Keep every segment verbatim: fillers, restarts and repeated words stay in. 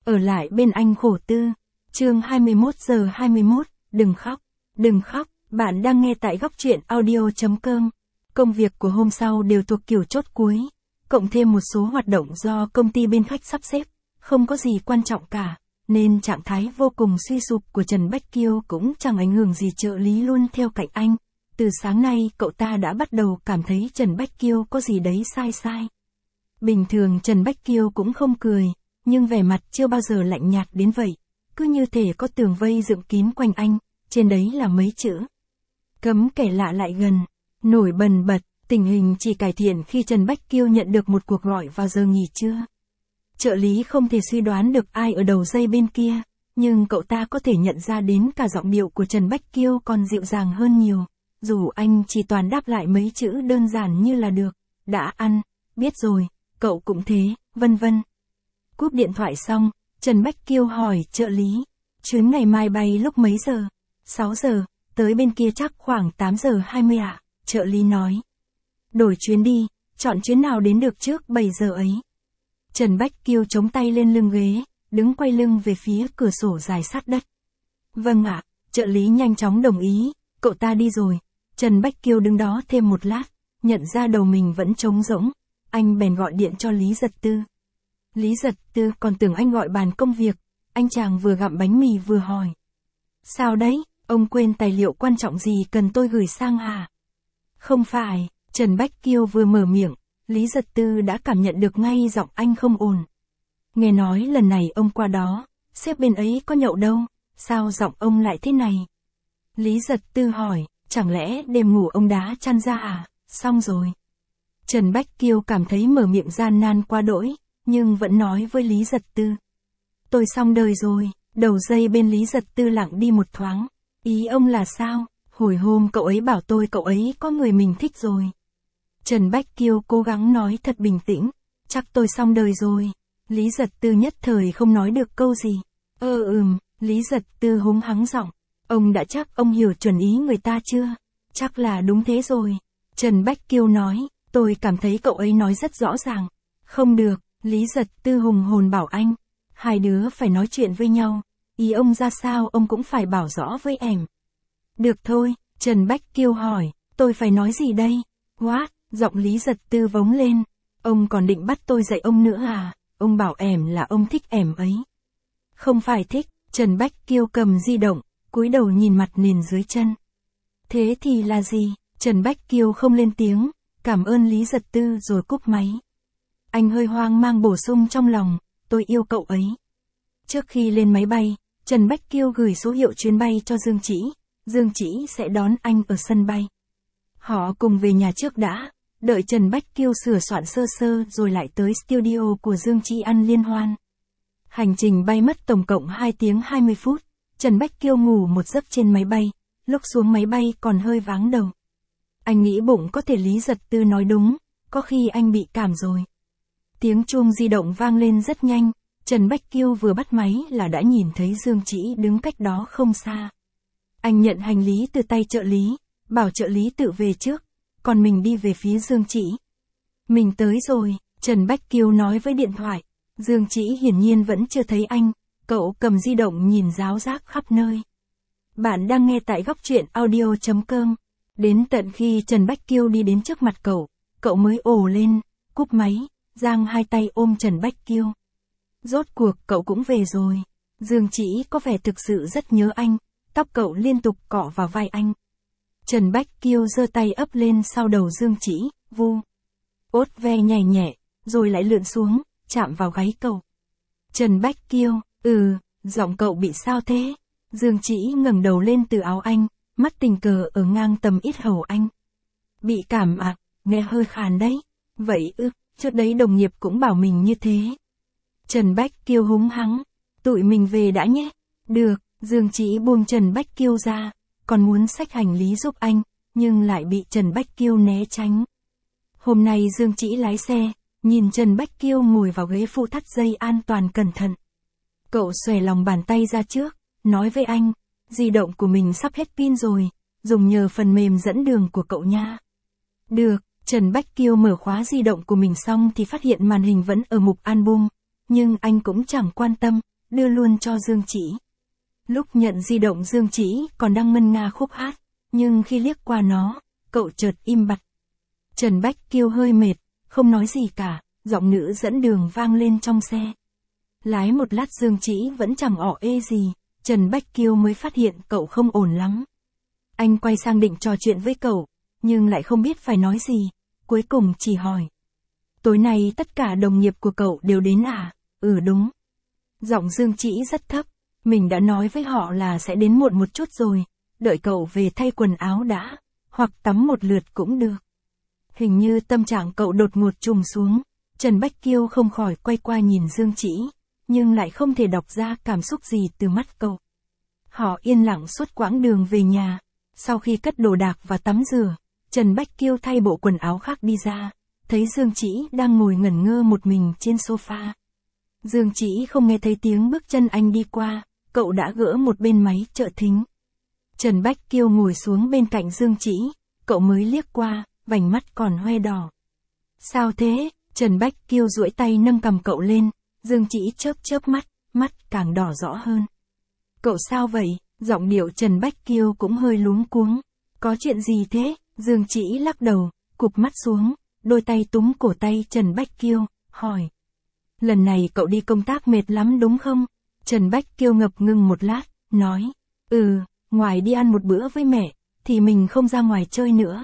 ở lại bên anh khổ tư. Chương hai mươi mốt giờ hai mươi mốt, đừng khóc, đừng khóc, bạn đang nghe tại góc truyện audio chấm com. Công việc của hôm sau đều thuộc kiểu chốt cuối, cộng thêm một số hoạt động do công ty bên khách sắp xếp, không có gì quan trọng cả, nên trạng thái vô cùng suy sụp của Trần Bách Kiêu cũng chẳng ảnh hưởng gì trợ lý luôn theo cạnh anh. Từ sáng nay cậu ta đã bắt đầu cảm thấy Trần Bách Kiêu có gì đấy sai sai. Bình thường Trần Bách Kiêu cũng không cười, nhưng vẻ mặt chưa bao giờ lạnh nhạt đến vậy. Cứ như thể có tường vây dựng kín quanh anh, trên đấy là mấy chữ. Cấm kẻ lạ lại gần. Nổi bần bật, tình hình chỉ cải thiện khi Trần Bách Kiêu nhận được một cuộc gọi vào giờ nghỉ trưa. Trợ lý không thể suy đoán được ai ở đầu dây bên kia, nhưng cậu ta có thể nhận ra đến cả giọng điệu của Trần Bách Kiêu còn dịu dàng hơn nhiều. Dù anh chỉ toàn đáp lại mấy chữ đơn giản như là được, đã ăn, biết rồi, cậu cũng thế, vân vân. Cúp điện thoại xong, Trần Bách Kiêu hỏi trợ lý, chuyến ngày mai bay lúc mấy giờ? sáu giờ, tới bên kia chắc khoảng tám giờ hai mươi ạ, trợ lý nói. Đổi chuyến đi, chọn chuyến nào đến được trước bảy giờ ấy. Trần Bách Kiêu chống tay lên lưng ghế, đứng quay lưng về phía cửa sổ dài sát đất. Vâng ạ, trợ lý nhanh chóng đồng ý, cậu ta đi rồi. Trần Bách Kiêu đứng đó thêm một lát, nhận ra đầu mình vẫn trống rỗng, anh bèn gọi điện cho Lý Giật Tư. Lý Giật Tư còn tưởng anh gọi bàn công việc, anh chàng vừa gặm bánh mì vừa hỏi. Sao đấy, ông quên tài liệu quan trọng gì cần tôi gửi sang à? Không phải, Trần Bách Kiêu vừa mở miệng, Lý Giật Tư đã cảm nhận được ngay giọng anh không ổn. Nghe nói lần này ông qua đó, sếp bên ấy có nhậu đâu, sao giọng ông lại thế này? Lý Giật Tư hỏi, chẳng lẽ đêm ngủ ông đá chăn ra à? Xong rồi. Trần Bách Kiêu cảm thấy mở miệng gian nan quá đỗi, nhưng vẫn nói với Lý Giật Tư. Tôi xong đời rồi, đầu dây bên Lý Giật Tư lặng đi một thoáng. Ý ông là sao? Hồi hôm cậu ấy bảo tôi cậu ấy có người mình thích rồi. Trần Bách Kiêu cố gắng nói thật bình tĩnh. Chắc tôi xong đời rồi. Lý Giật Tư nhất thời không nói được câu gì. Ơ ừm, Lý Giật Tư húng hắng giọng. Ông đã chắc ông hiểu chuẩn ý người ta chưa? Chắc là đúng thế rồi. Trần Bách Kiêu nói, tôi cảm thấy cậu ấy nói rất rõ ràng. Không được, Lý Giật Tư hùng hồn bảo anh. Hai đứa phải nói chuyện với nhau. Ý ông ra sao ông cũng phải bảo rõ với em. Được thôi, Trần Bách Kiêu hỏi, tôi phải nói gì đây? What? Giọng Lý Giật Tư vống lên. Ông còn định bắt tôi dạy ông nữa à? Ông bảo em là ông thích em ấy. Không phải thích, Trần Bách Kiêu cầm di động, cúi đầu nhìn mặt nền dưới chân. Thế thì là gì? Trần Bách Kiêu không lên tiếng, cảm ơn Lý Giật Tư rồi cúp máy. Anh hơi hoang mang bổ sung trong lòng, tôi yêu cậu ấy. Trước khi lên máy bay, Trần Bách Kiêu gửi số hiệu chuyến bay cho Dương Chỉ, Dương Chỉ sẽ đón anh ở sân bay. Họ cùng về nhà trước đã, đợi Trần Bách Kiêu sửa soạn sơ sơ rồi lại tới studio của Dương Chỉ ăn liên hoan. Hành trình bay mất tổng cộng hai tiếng hai mươi phút, Trần Bách Kiêu ngủ một giấc trên máy bay, lúc xuống máy bay còn hơi váng đầu. Anh nghĩ bụng có thể Lý Giật Tư nói đúng, có khi anh bị cảm rồi. Tiếng chuông di động vang lên rất nhanh, Trần Bách Kiêu vừa bắt máy là đã nhìn thấy Dương Chỉ đứng cách đó không xa. Anh nhận hành lý từ tay trợ lý, bảo trợ lý tự về trước, còn mình đi về phía Dương Chỉ. Mình tới rồi, Trần Bách Kiêu nói với điện thoại. Dương Chỉ hiển nhiên vẫn chưa thấy anh, cậu cầm di động nhìn ráo rác khắp nơi. Bạn đang nghe tại góc truyện audio chấm com. Đến tận khi Trần Bách Kiêu đi đến trước mặt cậu, cậu mới ồ lên, cúp máy, giang hai tay ôm Trần Bách Kiêu. Rốt cuộc cậu cũng về rồi. Dương Chỉ có vẻ thực sự rất nhớ anh, tóc cậu liên tục cọ vào vai anh. Trần Bách Kiêu giơ tay ấp lên sau đầu Dương Chỉ, vu. Ốt ve nhẹ nhẹ, rồi lại lượn xuống, chạm vào gáy cậu. Trần Bách Kiêu, ừ, giọng cậu bị sao thế? Dương Chỉ ngẩng đầu lên từ áo anh, mắt tình cờ ở ngang tầm yết hầu anh. Bị cảm à, nghe hơi khàn đấy. Vậy ư, trước đấy đồng nghiệp cũng bảo mình như thế. Trần Bách Kiêu húng hắng, tụi mình về đã nhé. Được, Dương Chỉ buông Trần Bách Kiêu ra, còn muốn xách hành lý giúp anh, nhưng lại bị Trần Bách Kiêu né tránh. Hôm nay Dương Chỉ lái xe, nhìn Trần Bách Kiêu ngồi vào ghế phụ thắt dây an toàn cẩn thận. Cậu xòe lòng bàn tay ra trước, nói với anh, di động của mình sắp hết pin rồi, dùng nhờ phần mềm dẫn đường của cậu nha. Được, Trần Bách Kiêu mở khóa di động của mình xong thì phát hiện màn hình vẫn ở mục album, nhưng anh cũng chẳng quan tâm, đưa luôn cho Dương Chỉ. Lúc nhận di động Dương Chỉ còn đang ngân nga khúc hát, nhưng khi liếc qua nó, cậu chợt im bặt. Trần Bách Kiêu hơi mệt, không nói gì cả, giọng nữ dẫn đường vang lên trong xe. Lái một lát Dương Chỉ vẫn chẳng ỏ ê gì, Trần Bách Kiêu mới phát hiện cậu không ổn lắm. Anh quay sang định trò chuyện với cậu, nhưng lại không biết phải nói gì, cuối cùng chỉ hỏi. Tối nay tất cả đồng nghiệp của cậu đều đến à? Ừ đúng. Giọng Dương Chỉ rất thấp, mình đã nói với họ là sẽ đến muộn một chút rồi, đợi cậu về thay quần áo đã, hoặc tắm một lượt cũng được. Hình như tâm trạng cậu đột ngột trùng xuống, Trần Bách Kiêu không khỏi quay qua nhìn Dương Chỉ, nhưng lại không thể đọc ra cảm xúc gì từ mắt cậu. Họ yên lặng suốt quãng đường về nhà, sau khi cất đồ đạc và tắm rửa, Trần Bách Kiêu thay bộ quần áo khác đi ra, thấy Dương Chỉ đang ngồi ngẩn ngơ một mình trên sofa. Dương Chỉ không nghe thấy tiếng bước chân anh đi qua, cậu đã gỡ một bên máy trợ thính. Trần Bách Kiêu ngồi xuống bên cạnh Dương Chỉ, cậu mới liếc qua, vành mắt còn hoe đỏ. Sao thế? Trần Bách Kiêu duỗi tay nâng cầm cậu lên, Dương Chỉ chớp chớp mắt, mắt càng đỏ rõ hơn. Cậu sao vậy? Giọng điệu Trần Bách Kiêu cũng hơi luống cuống. Có chuyện gì thế? Dương Chỉ lắc đầu, cụp mắt xuống, đôi tay túm cổ tay Trần Bách Kiêu, hỏi. Lần này cậu đi công tác mệt lắm đúng không? Trần Bách Kiêu ngập ngừng một lát, nói. Ừ, ngoài đi ăn một bữa với mẹ, thì mình không ra ngoài chơi nữa.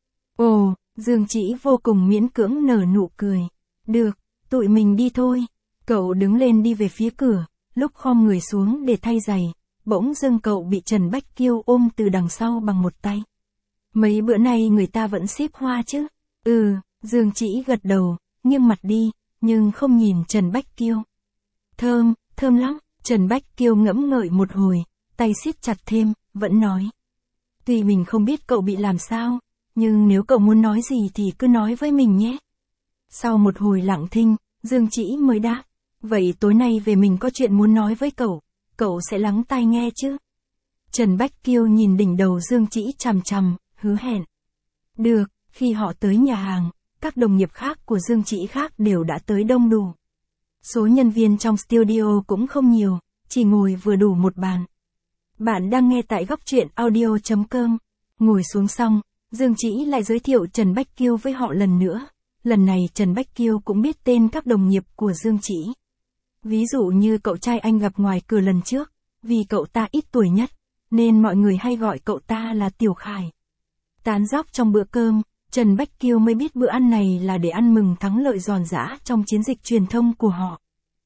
Ồ, Dương Chỉ vô cùng miễn cưỡng nở nụ cười. Được, tụi mình đi thôi. Cậu đứng lên đi về phía cửa, lúc khom người xuống để thay giày, bỗng dưng cậu bị Trần Bách Kiêu ôm từ đằng sau bằng một tay. Mấy bữa nay người ta vẫn ship hoa chứ? Ừ, Dương Chỉ gật đầu, nghiêng mặt đi, nhưng không nhìn Trần Bách Kiêu. Thơm, thơm lắm, Trần Bách Kiêu ngẫm ngợi một hồi, tay siết chặt thêm, vẫn nói. Tuy mình không biết cậu bị làm sao, nhưng nếu cậu muốn nói gì thì cứ nói với mình nhé. Sau một hồi lặng thinh, Dương Chỉ mới đáp. Vậy tối nay về mình có chuyện muốn nói với cậu, cậu sẽ lắng tai nghe chứ? Trần Bách Kiêu nhìn đỉnh đầu Dương Chỉ chằm chằm, hứa hẹn. Được, khi họ tới nhà hàng, các đồng nghiệp khác của Dương Chỉ khác đều đã tới đông đủ. Số nhân viên trong studio cũng không nhiều, chỉ ngồi vừa đủ một bàn. Bạn đang nghe tại góc truyện audio chấm com. Ngồi xuống xong, Dương Chỉ lại giới thiệu Trần Bách Kiêu với họ lần nữa. Lần này Trần Bách Kiêu cũng biết tên các đồng nghiệp của Dương Chỉ. Ví dụ như cậu trai anh gặp ngoài cửa lần trước, vì cậu ta ít tuổi nhất, nên mọi người hay gọi cậu ta là Tiểu Khải. Tán dóc trong bữa cơm, Trần Bách Kiêu mới biết bữa ăn này là để ăn mừng thắng lợi giòn giã trong chiến dịch truyền thông của họ.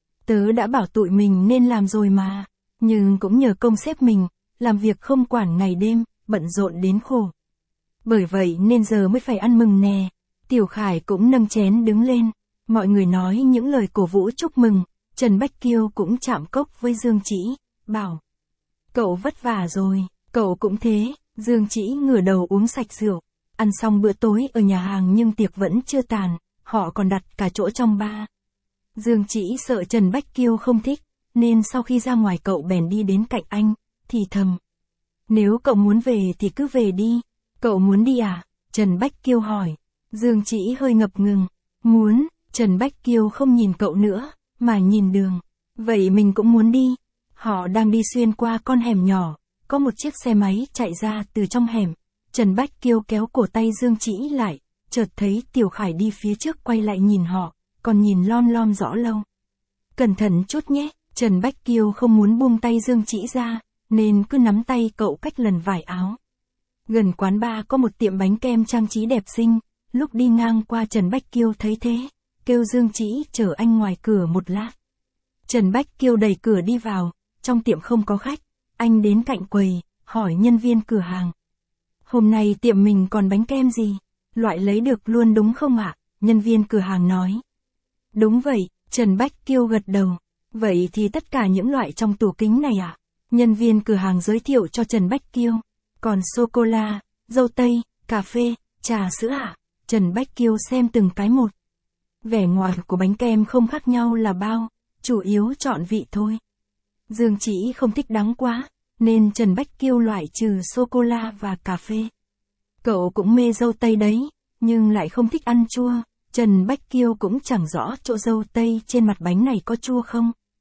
Tớ đã bảo tụi mình nên làm rồi mà, nhưng cũng nhờ công sếp mình, làm việc không quản ngày đêm, bận rộn đến khổ. Bởi vậy nên giờ mới phải ăn mừng nè. Tiểu Khải cũng nâng chén đứng lên, mọi người nói những lời cổ vũ chúc mừng, Trần Bách Kiêu cũng chạm cốc với Dương Chỉ, bảo. Cậu vất vả rồi, cậu cũng thế, Dương Chỉ ngửa đầu uống sạch rượu, ăn xong bữa tối ở nhà hàng nhưng tiệc vẫn chưa tàn, họ còn đặt cả chỗ trong bar. Dương Chỉ sợ Trần Bách Kiêu không thích, nên sau khi ra ngoài cậu bèn đi đến cạnh anh, thì thầm. Nếu cậu muốn về thì cứ về đi, cậu muốn đi à? Trần Bách Kiêu hỏi. Dương Chỉ hơi ngập ngừng. Muốn, Trần Bách Kiêu không nhìn cậu nữa, mà nhìn đường. Vậy mình cũng muốn đi. Họ đang đi xuyên qua con hẻm nhỏ, có một chiếc xe máy chạy ra từ trong hẻm. Trần Bách Kiêu kéo cổ tay Dương Chỉ lại, chợt thấy Tiểu Khải đi phía trước quay lại nhìn họ, còn nhìn lom lom rõ lâu. Cẩn thận chút nhé, Trần Bách Kiêu không muốn buông tay Dương Chỉ ra, nên cứ nắm tay cậu cách lần vải áo. Gần quán bar có một tiệm bánh kem trang trí đẹp xinh. Lúc đi ngang qua Trần Bách Kiêu thấy thế, kêu Dương Chỉ chở anh ngoài cửa một lát. Trần Bách Kiêu đẩy cửa đi vào, trong tiệm không có khách, anh đến cạnh quầy, hỏi nhân viên cửa hàng. Hôm nay tiệm mình còn bánh kem gì? Loại lấy được luôn đúng không ạ? Nhân viên cửa hàng nói. Đúng vậy, Trần Bách Kiêu gật đầu. Vậy thì tất cả những loại trong tủ kính này ạ? Nhân viên cửa hàng giới thiệu cho Trần Bách Kiêu. Còn sô-cô-la, dâu tây, cà phê, trà sữa ạ? Trần Bách Kiêu xem từng cái một. Vẻ ngoài của bánh kem không khác nhau là bao, chủ yếu chọn vị thôi. Dương Chỉ không thích đắng quá, nên Trần Bách Kiêu loại trừ sô-cô-la và cà phê. Cậu cũng mê dâu tây đấy, nhưng lại không thích ăn chua. Trần Bách Kiêu cũng chẳng rõ chỗ dâu tây trên mặt bánh này có chua không.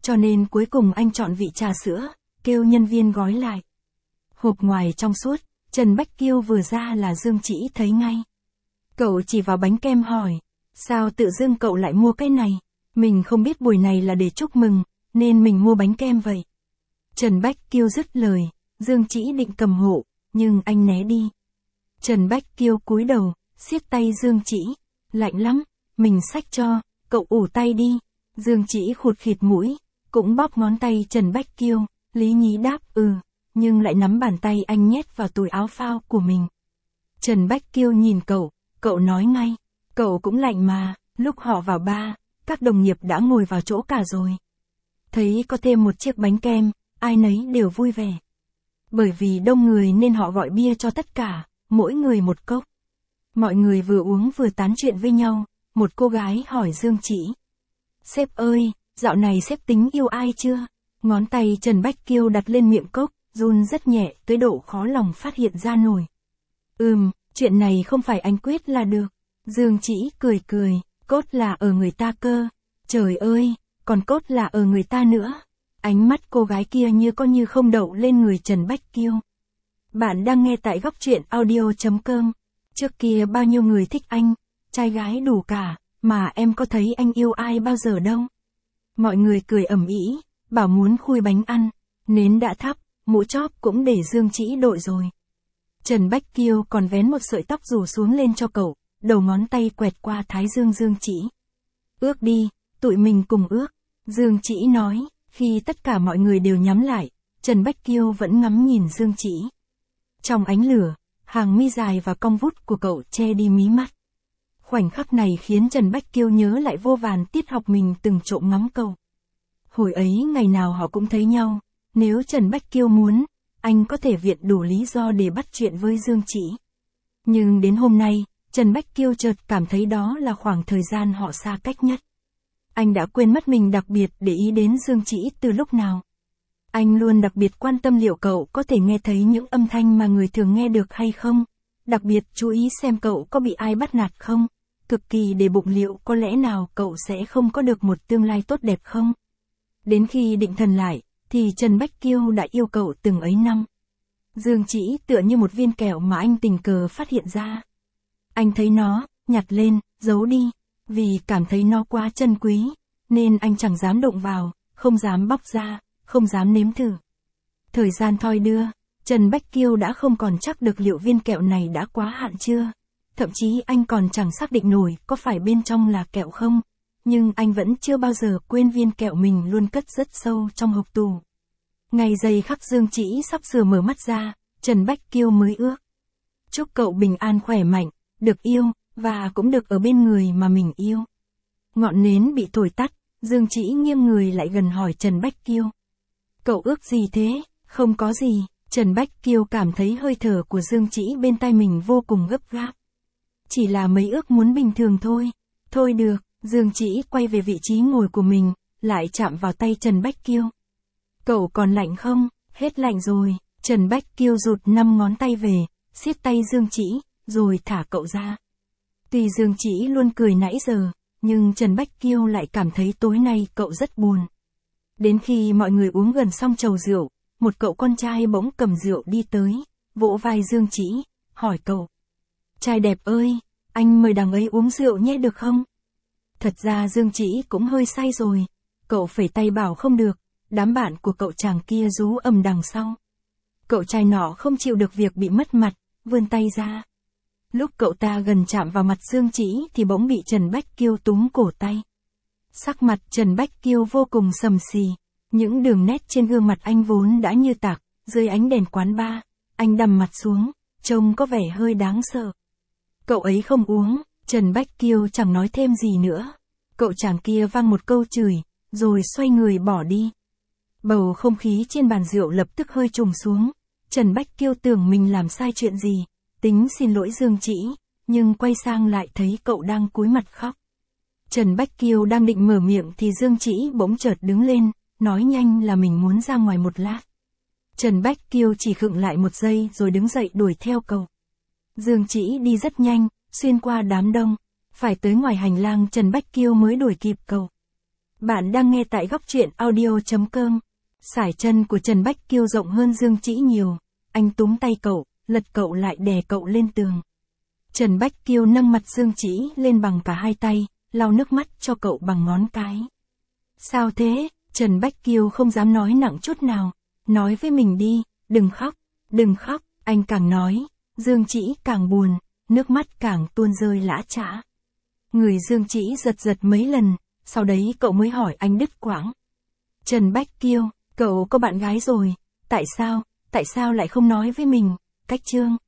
cho nên cuối cùng anh chọn vị trà sữa, kêu nhân viên gói lại. Hộp ngoài trong suốt, Trần Bách Kiêu vừa ra là Dương Chỉ thấy ngay. Cậu chỉ vào bánh kem hỏi, sao tự dưng cậu lại mua cái này? Mình không biết buổi này là để chúc mừng, nên mình mua bánh kem vậy. Trần Bách Kiêu dứt lời, Dương Chỉ định cầm hộ, nhưng anh né đi. Trần Bách Kiêu cúi đầu, siết tay Dương Chỉ, lạnh lắm, mình xách cho, cậu ủ tay đi. Dương Chỉ khụt khịt mũi, cũng bóp ngón tay Trần Bách Kiêu, lý nhí đáp ừ, nhưng lại nắm bàn tay anh nhét vào túi áo phao của mình. Trần Bách Kiêu nhìn cậu, cậu nói ngay, cậu cũng lạnh mà, lúc họ vào bar, các đồng nghiệp đã ngồi vào chỗ cả rồi. Thấy có thêm một chiếc bánh kem, ai nấy đều vui vẻ. Bởi vì đông người nên họ gọi bia cho tất cả, mỗi người một cốc. Mọi người vừa uống vừa tán chuyện với nhau, một cô gái hỏi Dương Chỉ. Sếp ơi, dạo này sếp tính yêu ai chưa? Ngón tay Trần Bách Kiêu đặt lên miệng cốc, run rất nhẹ tới độ khó lòng phát hiện ra nổi. Ừm, chuyện này không phải anh quyết là được. Dương Chỉ cười cười, cốt là ở người ta cơ. Trời ơi, còn cốt là ở người ta nữa. Ánh mắt cô gái kia như có như không đậu lên người Trần Bách Kiêu. Bạn đang nghe tại góc truyện audio chấm com. Trước kia bao nhiêu người thích anh, trai gái đủ cả, mà em có thấy anh yêu ai bao giờ đâu. Mọi người cười ầm ĩ, bảo muốn khui bánh ăn, nến đã thắp, mũ chóp cũng để Dương Chỉ đội rồi. Trần Bách Kiêu còn vén một sợi tóc rủ xuống lên cho cậu, đầu ngón tay quẹt qua thái dương Dương Chỉ. Ước đi, tụi mình cùng ước. Dương Chỉ nói, khi tất cả mọi người đều nhắm lại, Trần Bách Kiêu vẫn ngắm nhìn Dương Chỉ. Trong ánh lửa, hàng mi dài và cong vút của cậu che đi mí mắt. Khoảnh khắc này khiến Trần Bách Kiêu nhớ lại vô vàn tiết học mình từng trộm ngắm cậu. Hồi ấy ngày nào họ cũng thấy nhau, nếu Trần Bách Kiêu muốn, anh có thể viện đủ lý do để bắt chuyện với Dương Chỉ. Nhưng đến hôm nay, Trần Bách Kiêu chợt cảm thấy đó là khoảng thời gian họ xa cách nhất. Anh đã quên mất mình đặc biệt để ý đến Dương Chỉ từ lúc nào. Anh luôn đặc biệt quan tâm liệu cậu có thể nghe thấy những âm thanh mà người thường nghe được hay không. Đặc biệt chú ý xem cậu có bị ai bắt nạt không. Cực kỳ để bụng liệu có lẽ nào cậu sẽ không có được một tương lai tốt đẹp không. Đến khi định thần lại, thì Trần Bách Kiêu đã yêu cậu từng ấy năm. Dương Chỉ tựa như một viên kẹo mà anh tình cờ phát hiện ra. Anh thấy nó, nhặt lên, giấu đi. Vì cảm thấy nó quá chân quý, nên anh chẳng dám động vào, không dám bóc ra, không dám nếm thử. Thời gian thoi đưa, Trần Bách Kiêu đã không còn chắc được liệu viên kẹo này đã quá hạn chưa. Thậm chí anh còn chẳng xác định nổi có phải bên trong là kẹo không. Nhưng anh vẫn chưa bao giờ quên viên kẹo mình luôn cất rất sâu trong hộc tủ. Ngày giây khắc Dương Chỉ sắp sửa mở mắt ra, Trần Bách Kiêu mới ước. Chúc cậu bình an khỏe mạnh, được yêu, và cũng được ở bên người mà mình yêu. Ngọn nến bị thổi tắt, Dương Chỉ nghiêng người lại gần hỏi Trần Bách Kiêu. Cậu ước gì thế? Không có gì. Trần Bách Kiêu cảm thấy hơi thở của Dương Chỉ bên tai mình vô cùng gấp gáp. Chỉ là mấy ước muốn bình thường thôi. Thôi được, Dương Chỉ quay về vị trí ngồi của mình, lại chạm vào tay Trần Bách Kiêu. Cậu còn lạnh không? Hết lạnh rồi. Trần Bách Kiêu rụt năm ngón tay về, siết tay Dương Chỉ, rồi thả cậu ra. Tuy Dương Chỉ luôn cười nãy giờ, nhưng Trần Bách Kiêu lại cảm thấy tối nay cậu rất buồn. Đến khi mọi người uống gần xong chầu rượu, một cậu con trai bỗng cầm rượu đi tới, vỗ vai Dương Chỉ, hỏi cậu. Trai đẹp ơi, anh mời đằng ấy uống rượu nhé được không? Thật ra Dương Chỉ cũng hơi say rồi, cậu phẩy tay bảo không được, đám bạn của cậu chàng kia rú ầm đằng sau. Cậu trai nọ không chịu được việc bị mất mặt, vươn tay ra. Lúc cậu ta gần chạm vào mặt Dương Chỉ thì bỗng bị Trần Bách Kiêu túm cổ tay. Sắc mặt Trần Bách Kiêu vô cùng sầm xì, những đường nét trên gương mặt anh vốn đã như tạc, dưới ánh đèn quán bar, anh đằm mặt xuống, trông có vẻ hơi đáng sợ. Cậu ấy không uống, Trần Bách Kiêu chẳng nói thêm gì nữa. Cậu chàng kia vang một câu chửi, rồi xoay người bỏ đi. Bầu không khí trên bàn rượu lập tức hơi trùng xuống. Trần Bách Kiêu tưởng mình làm sai chuyện gì, tính xin lỗi Dương Chỉ, nhưng quay sang lại thấy cậu đang cúi mặt khóc. Trần Bách Kiêu đang định mở miệng thì Dương Chỉ bỗng chợt đứng lên, nói nhanh là mình muốn ra ngoài một lát. Trần Bách Kiêu chỉ khựng lại một giây rồi đứng dậy đuổi theo cậu. Dương Chỉ đi rất nhanh, xuyên qua đám đông, phải tới ngoài hành lang Trần Bách Kiêu mới đuổi kịp cậu. Bạn đang nghe tại góc truyện audio.com. Sải chân của Trần Bách Kiêu rộng hơn Dương Trĩ nhiều. Anh túm tay cậu, lật cậu lại đè cậu lên tường. Trần Bách Kiêu nâng mặt Dương Trĩ lên bằng cả hai tay, lau nước mắt cho cậu bằng ngón cái. Sao thế? Trần Bách Kiêu không dám nói nặng chút nào. Nói với mình đi, đừng khóc, đừng khóc. Anh càng nói, Dương Trĩ càng buồn, nước mắt càng tuôn rơi lã chã. Người Dương Trĩ giật giật mấy lần, sau đấy cậu mới hỏi anh đứt quãng. Trần Bách Kiêu, cậu có bạn gái rồi, tại sao, tại sao lại không nói với mình? Cách Trương,